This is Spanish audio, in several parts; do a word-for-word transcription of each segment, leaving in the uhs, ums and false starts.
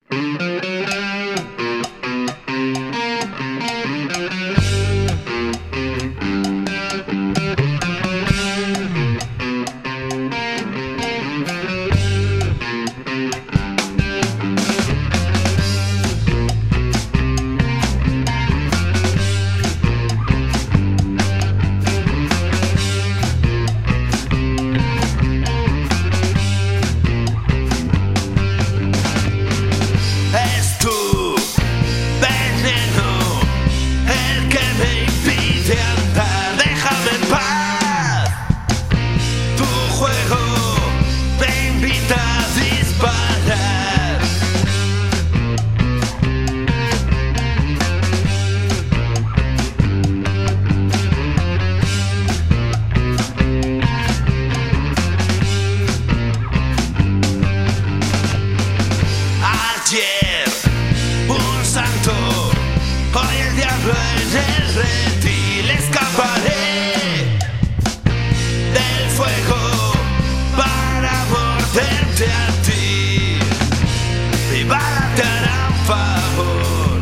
Ayer, un santo, hoy el diablo en el reptil. Escaparé del fuego para morderte a ti y para te harán favor.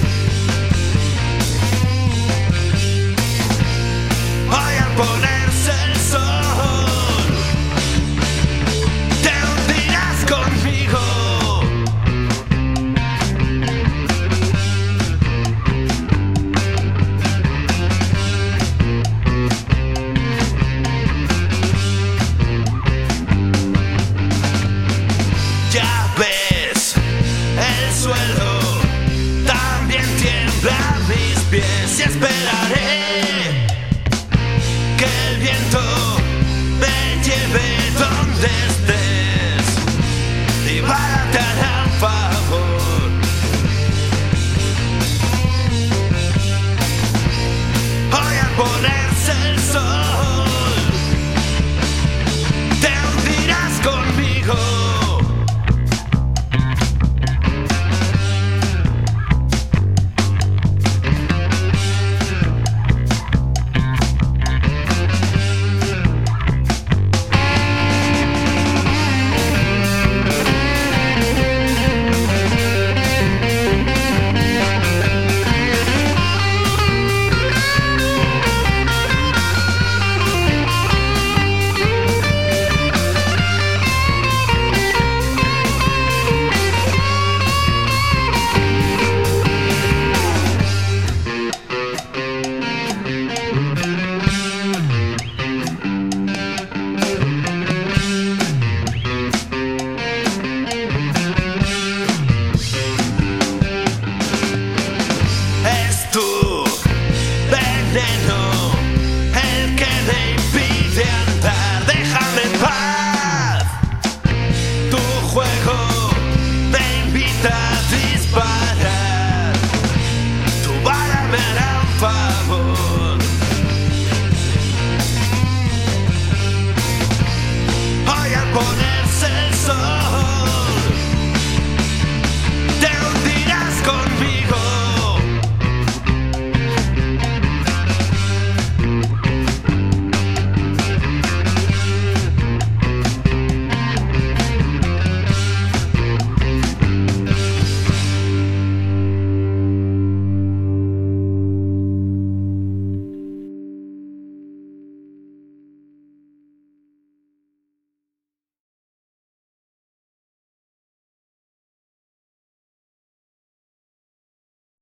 Hoy al ponerse el sol te hundirás conmigo. Ya ves, el suelo también tiembla a mis pies y esperaré que el viento me lleve donde estés y para te harán favor. Hoy al ponerse el sol te hundirás conmigo.